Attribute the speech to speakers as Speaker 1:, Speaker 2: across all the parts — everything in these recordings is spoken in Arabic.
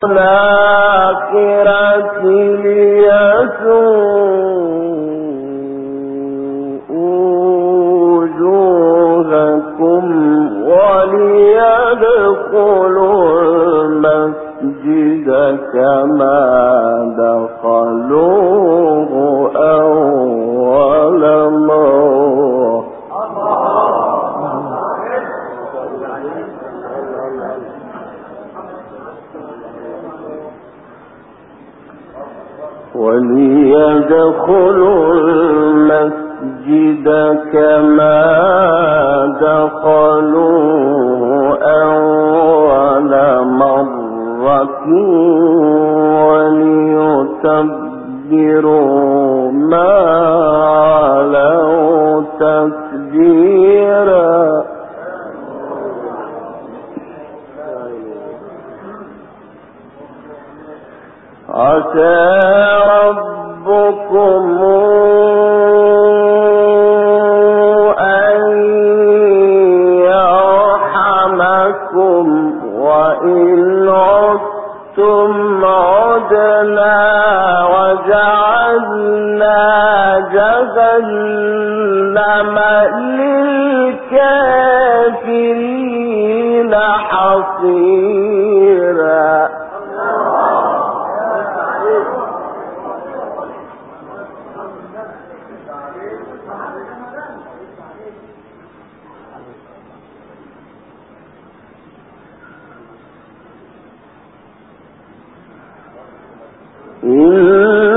Speaker 1: الآخرة ليسوءوا وجوهكم وليدخلوا المسجد كما دخلوه أول مرة وليدخلوا المسجد كما دخلوه أول مرة وليتبروا ما علوا تتبيرا عسى ربكم أن يرحمكم وإن عدتم عدنا وجعلنا جهنم للكافرين حصيرا إن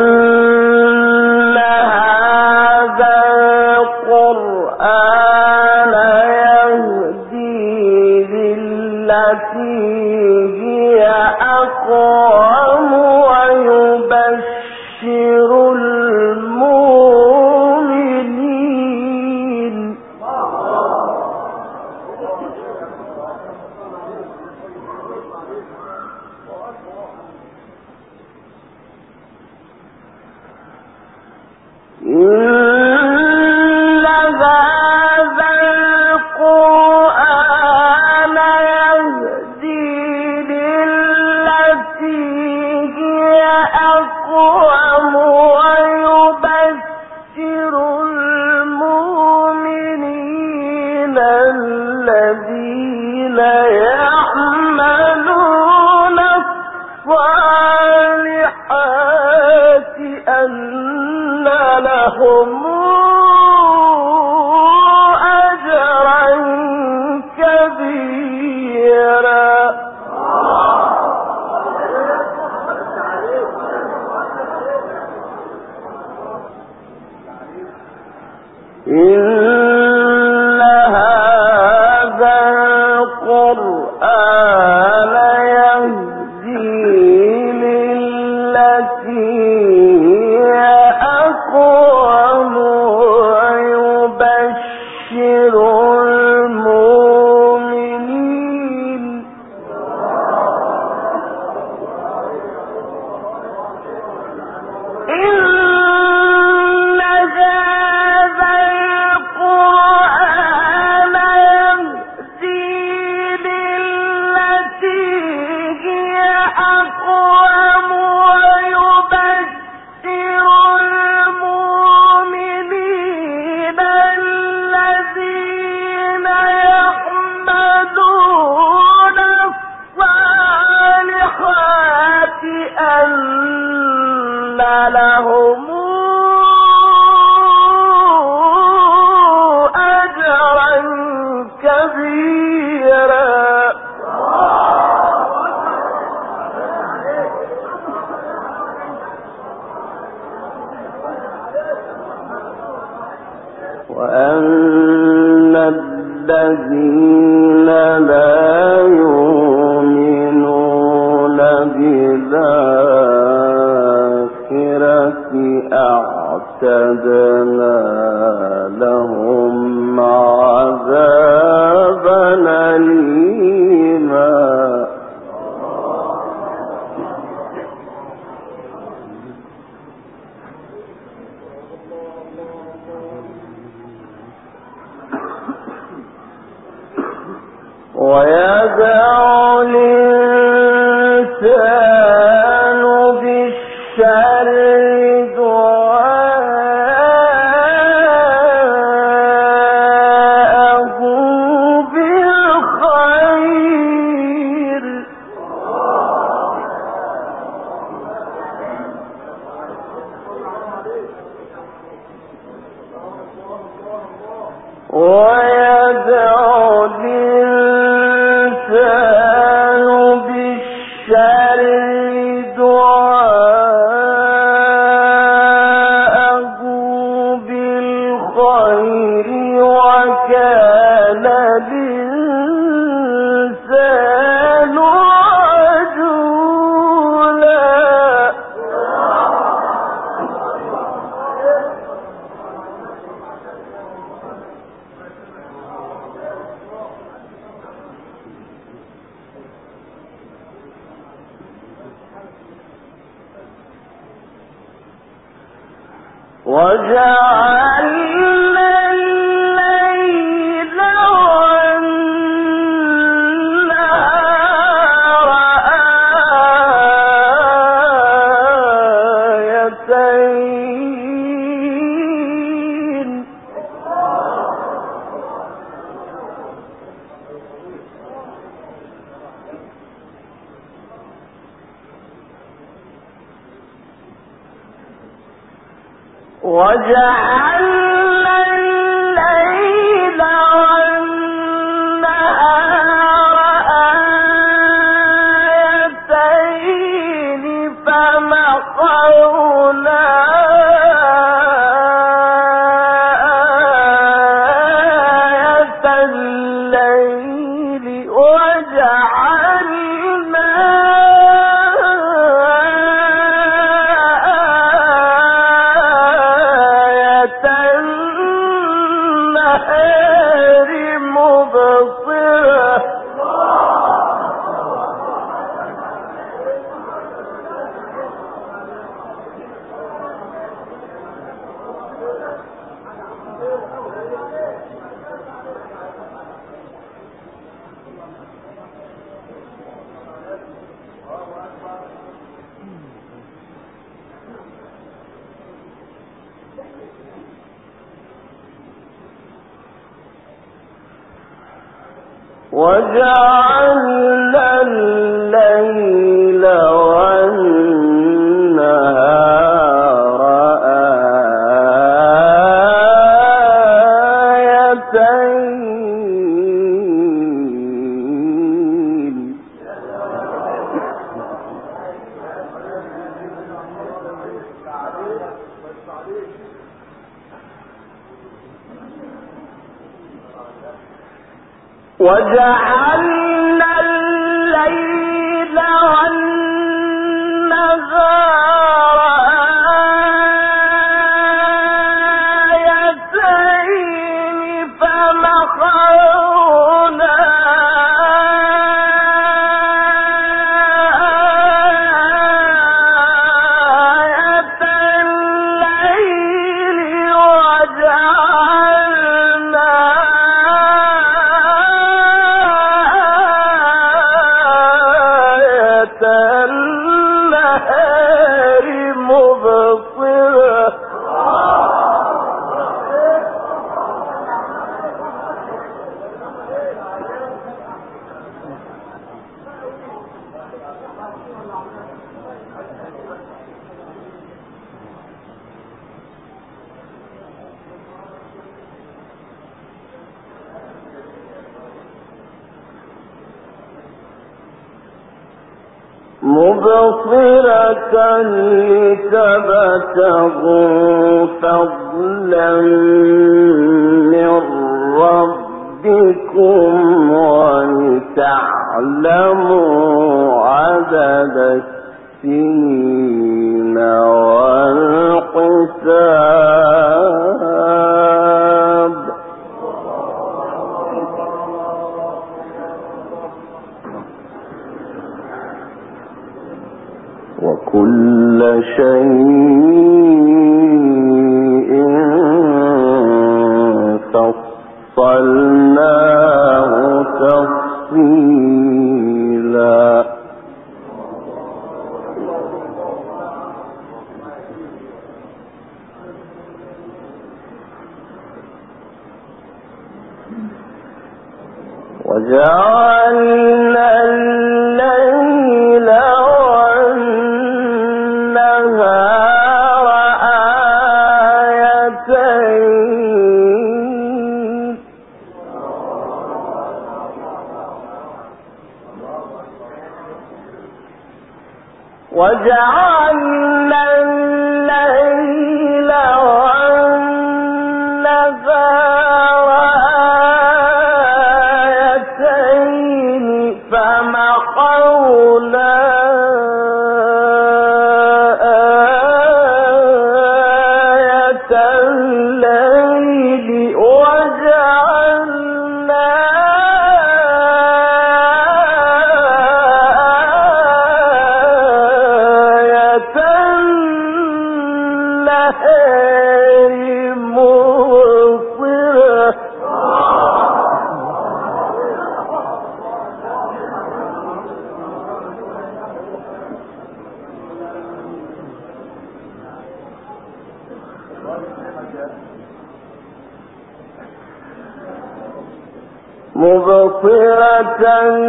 Speaker 1: هذا القرآن يهدي للتي هي أقوم ويبشر المؤمنين إن هذا القرآن يهدي للتي هي أقوم ويبشر المؤمنين الذين يعملون الصالحات أن لهم أجرا كبيرا إن هذا القرآن يهدي للتي هي أقوم ويبشر المؤمنين إن هذا القرآن يهدي للتي هي أقوم ويبشر المؤمنين الذين يعملون الصالحات أن لهم أجرا كبيرا وأن الذين لا يؤمنون بالآخرة أعتدنا لهم عذابا أليما ويدع الإنسان وجعلنا الليل والنهار آيتين فمحونا آية الليل وجعلنا وجعلنا الليل والنهار آيتين وجعلنا الليل والنهار آيتين فمحونا آية الليل وجعلنا النهار مبصرة لتبتغوا فضلا من ربكم ولتعلموا عدد السنين والحساب وكل شيء فصلناه تفصيلا وجعلنا الليل والنهار آيتين وجعلنا الليل والنهار آيتين فمحونا آية الليل وجعلنا مبصرة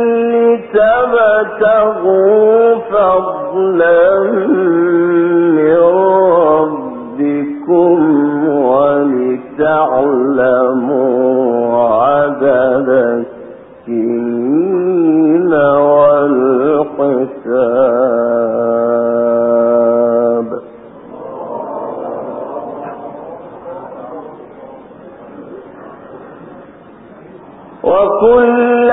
Speaker 1: لتبتغوا فضلا من ربكم ولتعلموا عدد السنين والحساب وكل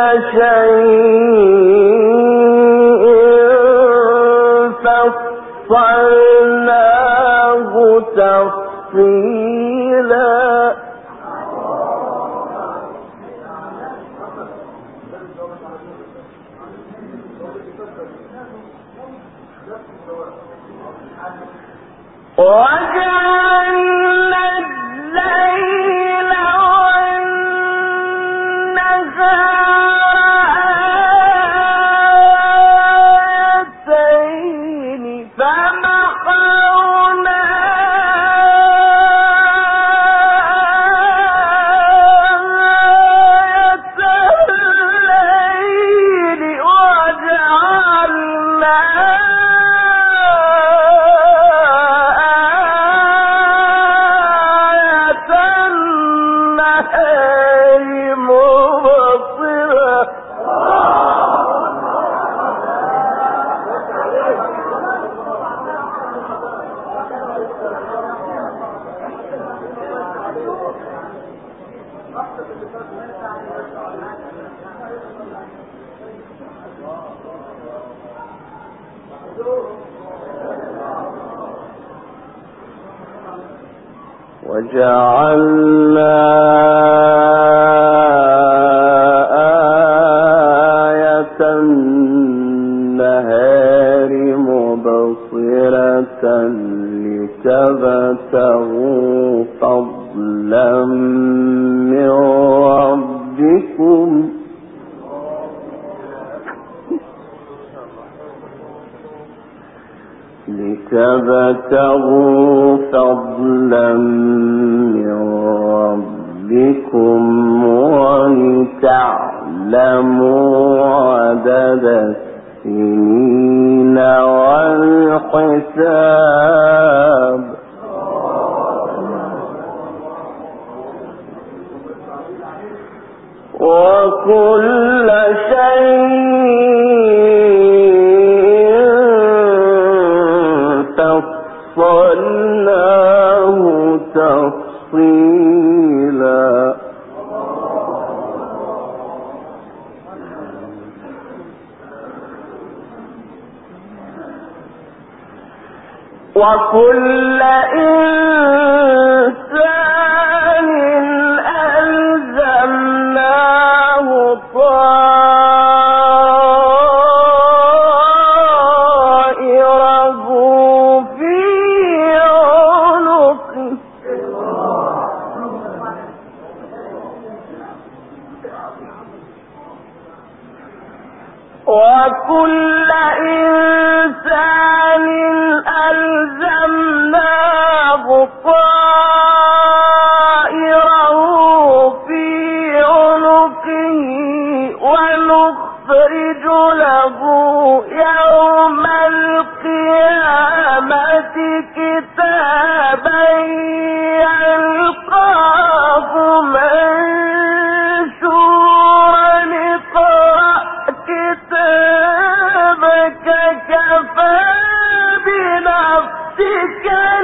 Speaker 1: شيء فصلناه تفصيلا وجعلنا الليل آيتين فمحونا آية الليل وجعلنا آية النهار مبصرة وجعلنا آية النهار مبصرة لتبتغوا فضلا من ربكم لتبتغوا فضلا من ربكم ولتعلموا عدد السنين والحساب وكل شيء فصلناه تفصيلا وكل إنسان ألزمناه طائره في عنقه وكل إنسان ألزمناه طائره في عنقه بنفسك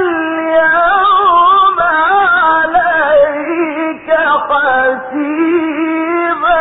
Speaker 1: اليوم عليك حسيبا.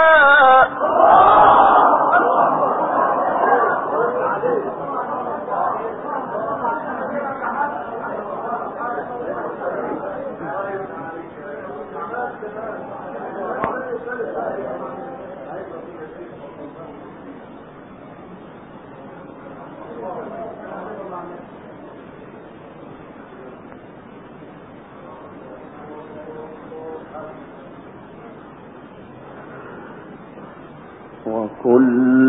Speaker 1: وكل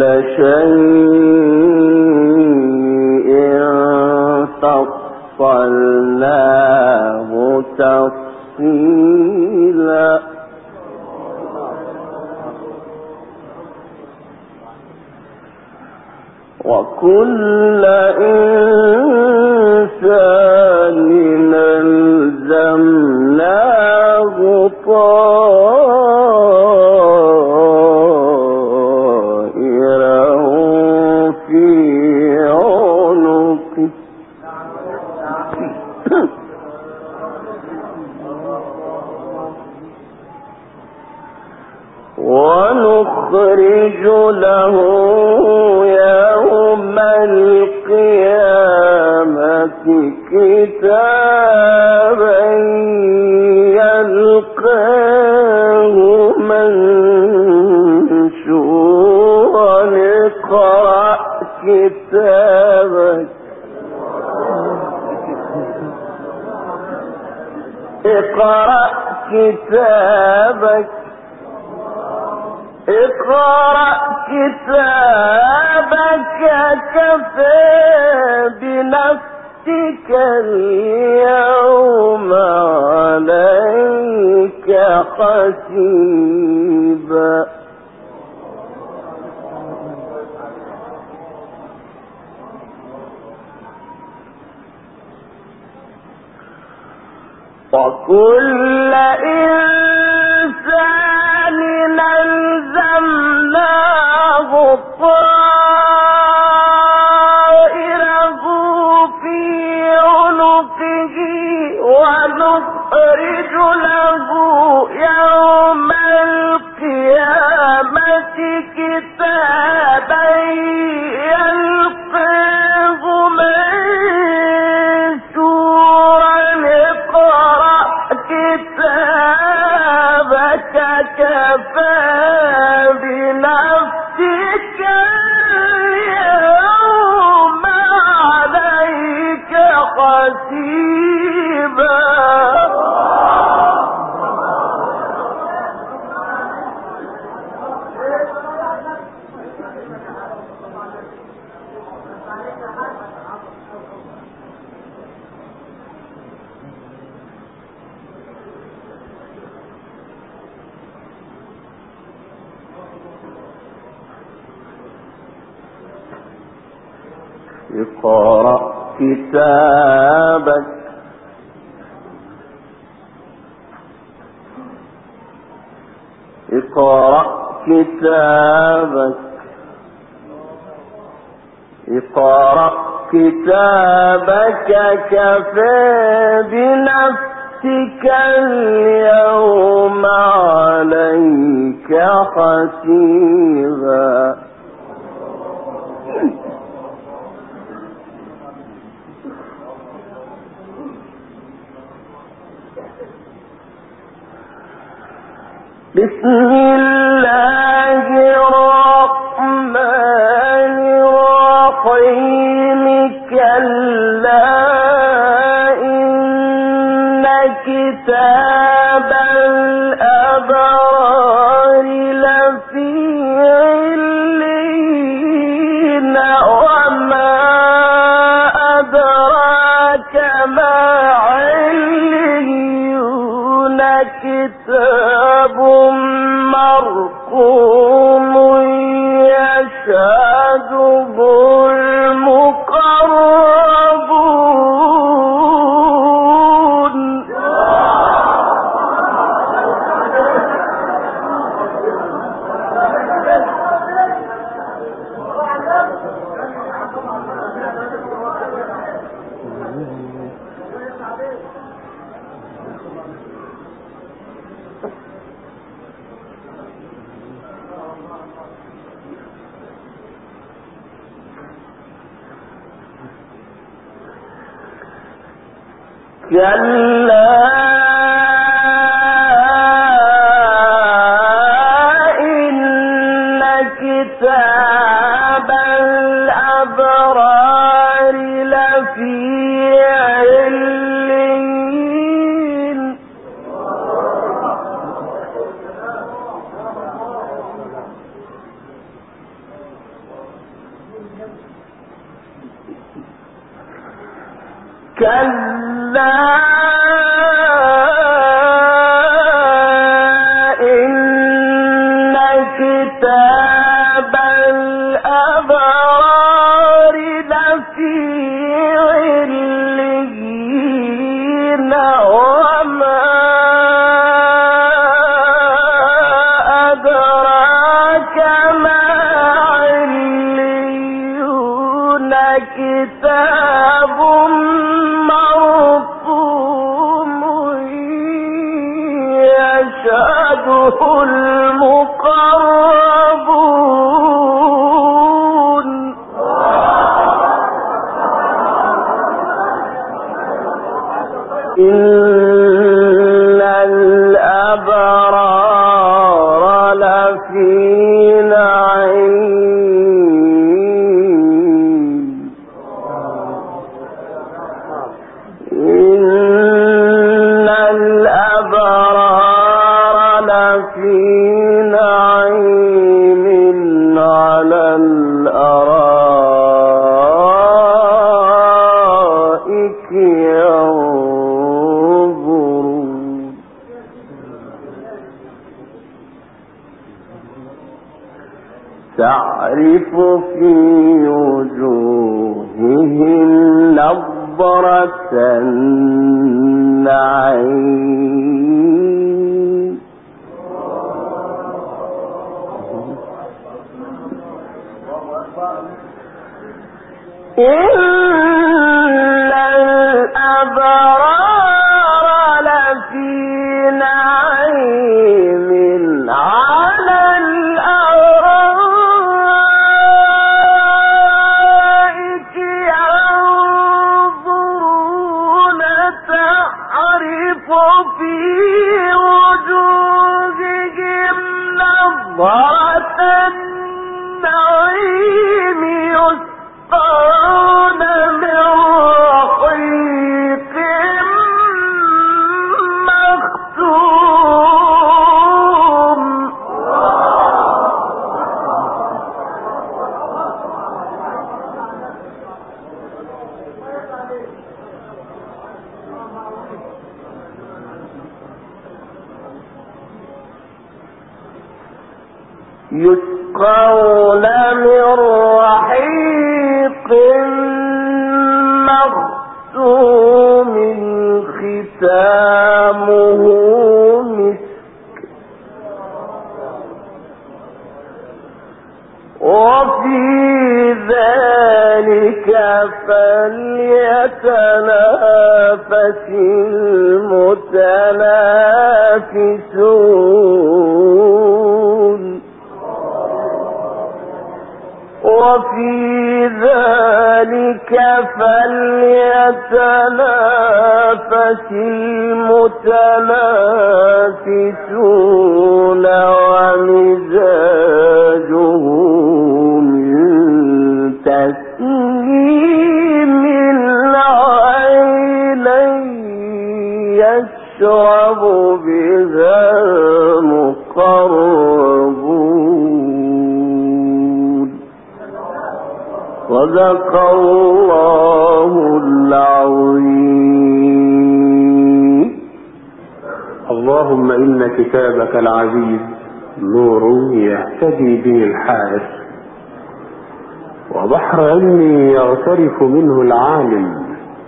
Speaker 1: شيء فصلناه تفصيلا. وكل إنسان ألزمناه طائره في عنقه ونخرج له يوم القيامة كتابا يلقاه منشورا. اقرأ كتابك اقرأ كتابك اقرأ كتابك كفى بنفسك اليوم عليك حسيبا. وكل إنسان ألزمناه طائره في عنقه ونخرج له يوم القيامة كتابا يلقاه منشورا. اقرأ كتابك كفى بنفسك اليوم عليك حسيبا. اقرأ كتابك اقرأ كتابك اقرأ كتابك كفى بنفسك اليوم عليك حسيبا. بسم الله الرحمن الرحيم. كلا إن كتاب الأبرار لفي عليين. وما أدراك ما عليون. كتاب مرقوم كلا إن كتاب الأبرار لفي عليين كلا إن كتاب الأبرار لفي عليين وما أدراك ما عليون كتاب يشهده المقربون إن الأبرار لفي نعيم إن الأبرار في نعيم على الأرائك ينظرون تعرف في وجوههم نضرة النعيم إن الأبرار لفي نعيم على الأرائك ينظرون تعرف في وجوههم نضرة النعيم يسقون من رحيق مختوم يسقون من رحيق مختوم ختامه مسك وفي ذلك فليتنافس المتنافسون وفي ذلك فليتنافس المتنافسون ومزاجه من تسنيم عينا يشرب بها المقربون صدق الله العظيم.
Speaker 2: اللهم إن كتابك العزيز نور يهتدي به الحائر، وبحر علم يغترف منه العالم،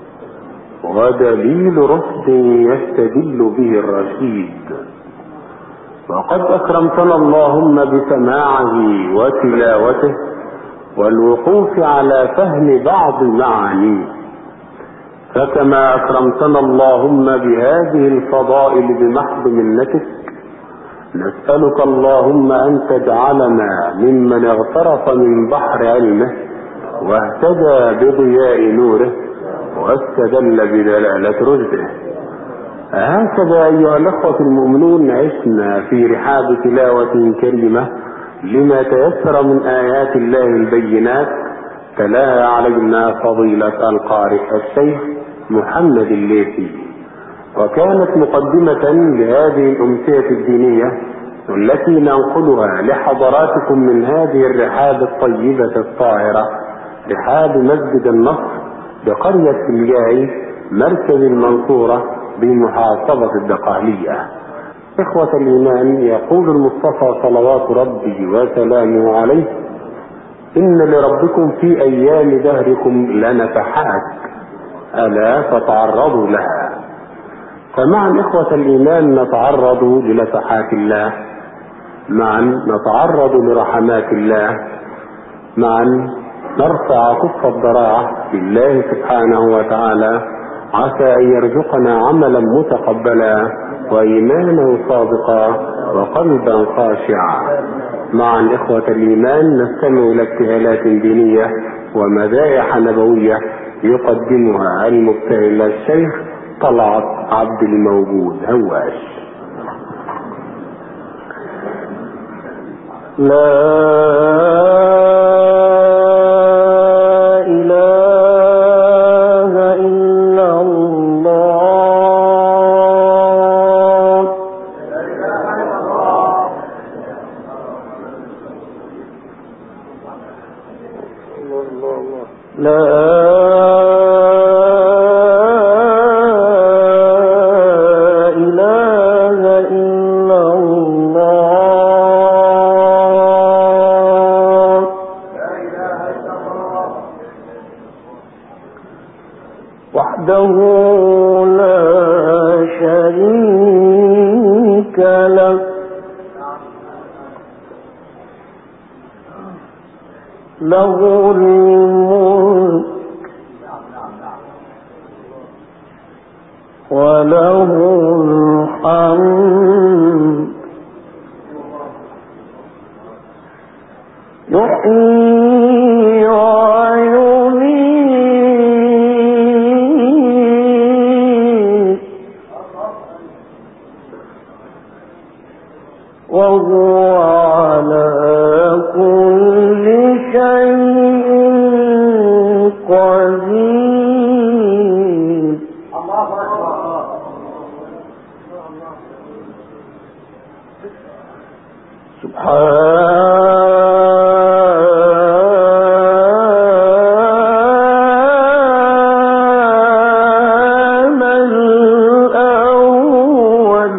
Speaker 2: ودليل رشد يستدل به الرشيد. وقد أكرمتنا اللهم بسماعه وتلاوته والوقوف على فهم بعض معانيه، فكما أكرمتنا اللهم بهذه الفضائل بمحض منتك، نسألك اللهم أن تجعلنا ممن اغترف من بحر علمه واهتدى بضياء نوره، واستدل بدلالة رشده. هكذا أيها الأخوة المؤمنون عشنا في رحاب تلاوة كريمة لما تيسر من آيات الله البينات تلاها علينا فضيلة القارئ الشيخ محمد الليثي، وكانت مقدمة لهذه الأمسية الدينية التي ننقلها لحضراتكم من هذه الرحاب الطيبة الطاهرة، رحاب مسجد النصر بقرية الجاي مركز المنصورة بمحافظة الدقهلية. إخوة الإيمان، يقول المصطفى صلوات ربي وسلامه عليه: إن لربكم في أيام دهركم لنفحات ألا فتعرضوا لها. فمعا إخوة الإيمان نتعرض لنفحات الله، معا نتعرض لرحمات الله، معا نرفع كف الضراعة لله سبحانه وتعالى عسى أن يرزقنا عملا متقبلا وإيمانا صادقا وقلبا خاشعا. معا إخوة الإيمان نستمع إلى ابتهالات دينية ومدائح نبوية يقدمها المبتهل الشيخ طلعت عبد الموجود هواش.
Speaker 1: لا وحده لا شريك له له الملك وله الحمد يحيي ويميت وهو على كل شيء قدير. سبحان الأول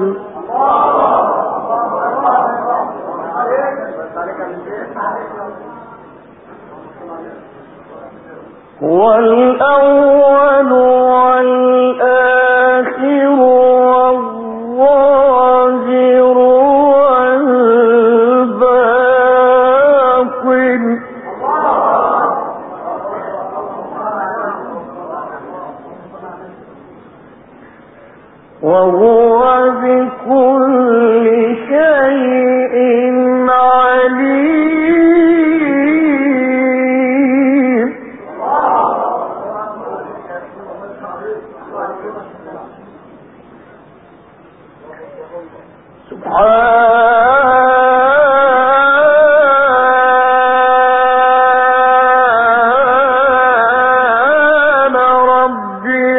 Speaker 1: والأول والآخر والظاهر والباطن وهو بكل شيء عليم. سبحان ربي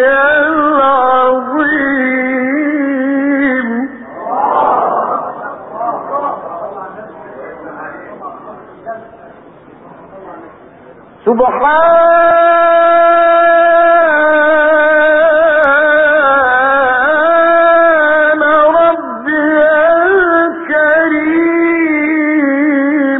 Speaker 1: العظيم. سبحان ربي الكريم.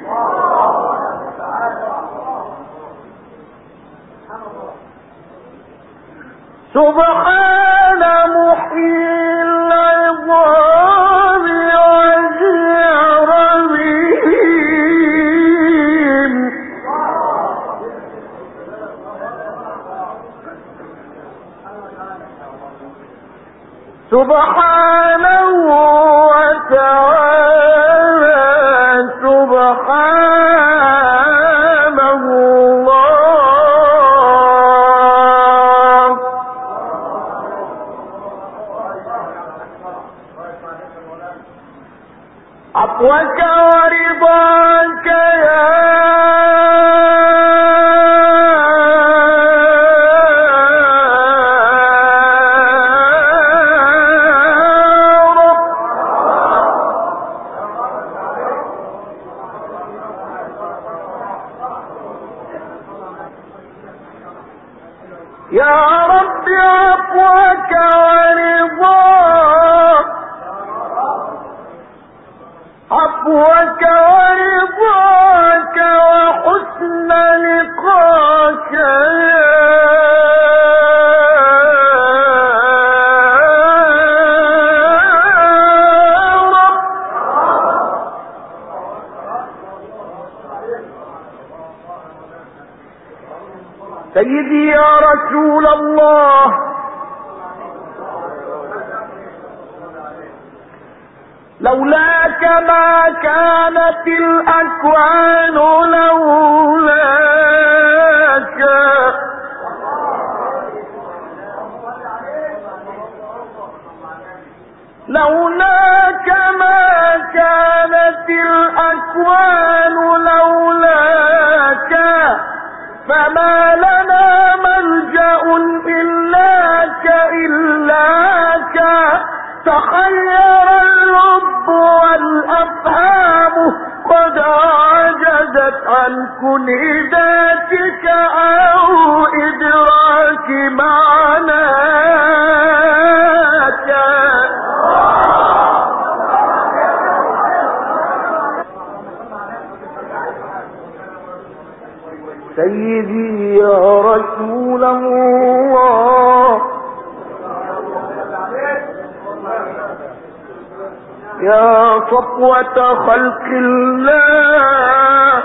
Speaker 1: سبحان محيي العظام وجير بهم. سبحانه وتعالى سبحان الله عفوك ورضاك يا يا رب عفوك ورضاك عفوك ورضاك وحسن لقاك سيدي يا رسول الله لولاك ما كانت الأكوان لولاك لولاك ما كانت الأكوان لولاك فما لنا ملجأ إلاك إلاك تخير اللب والأفهام قد عجزت عن كنه ذاتك أو إدراك معناك سيدي يا رسول الله يا صفوة خلق الله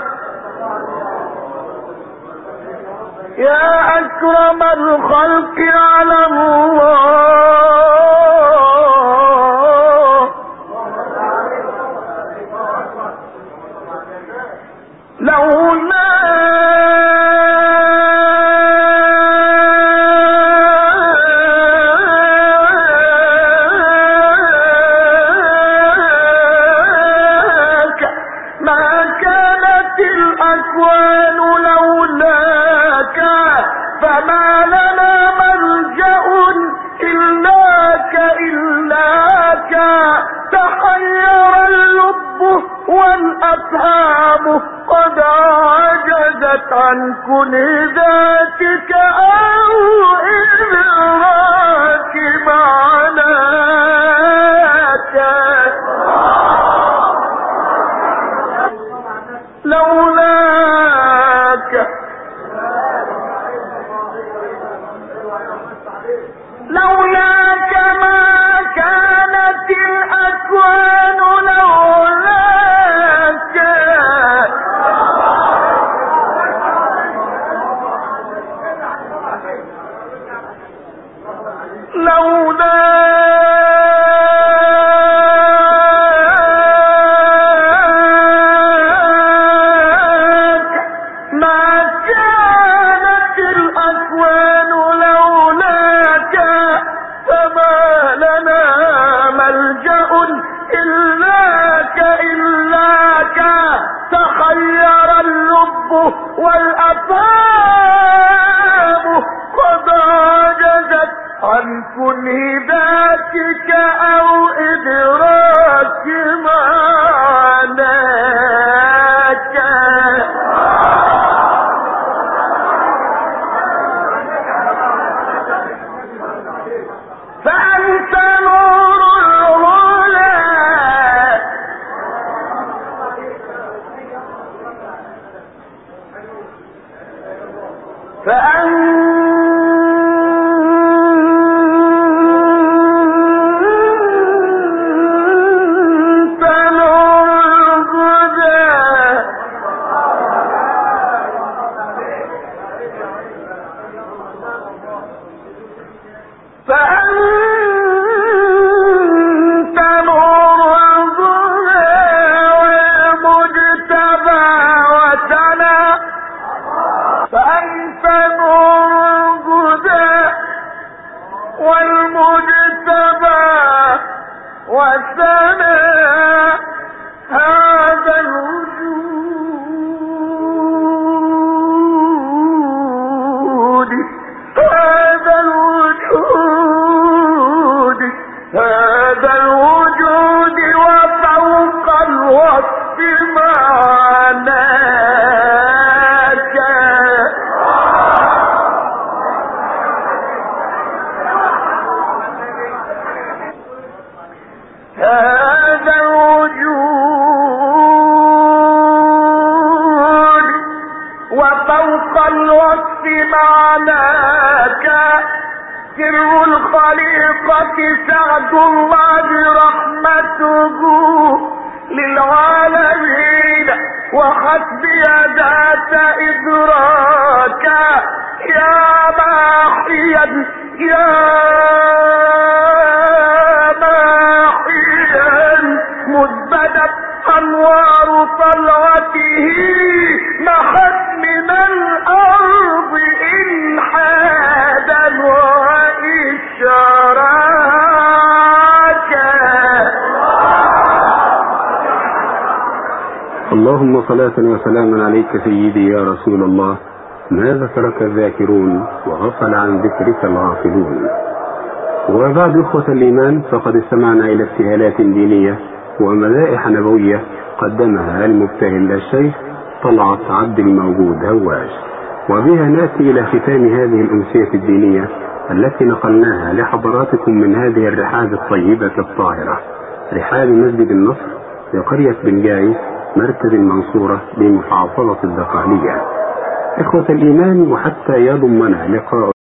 Speaker 1: يا أكرم الخلق على الله لولاك ما كانت الأكوان لولاك فما لنا ملجأ إلاك إلاك تحير اللب والأفهام قد عجزت عن كنه ذاتك أو إدراك معناك لولاك لولاك ما كانت الأكوان لولاك لولاك ما كانت الأكوان لولاك فما لنا ملجأ إلاك إلاك تخير اللب والأفهام قد عجزت عن كنه ذاتك أو إدراك معناك فأنت نور الهدى فأنت نور الهدى فأنت نور الهدى والمجتبى وسنا فأنت نور الهدى والمجتبى وسنا سر الخليقة سعد الله رحمته للعالمين وحسبي ذات إدراكا يا ماحيا يا ماحيا مزبدت أنوار طلعته محت من الأرض إلحادا وإشراكا.
Speaker 2: اللهم صلاة وسلاما عليك سيدي يا رسول الله. ما ذكرك الذاكرون وغفل عن ذكرك الغافلون. وبعد إخوة الإيمان، فقد استمعنا إلى ابتهالات دينية ومدائح نبوية قدمها المبتهل الشيخ طلعت عبد الموجود هواش، وبها نأتي إلى ختام هذه الأمسية الدينية التي نقلناها لحضراتكم من هذه الرحاب الطيبة الطاهرة، رحاب مسجد النصر لقرية بنجاي مركز المنصورة بمحافظة الدقهلية. إخوة الإيمان، وحتى يضمنا لقاء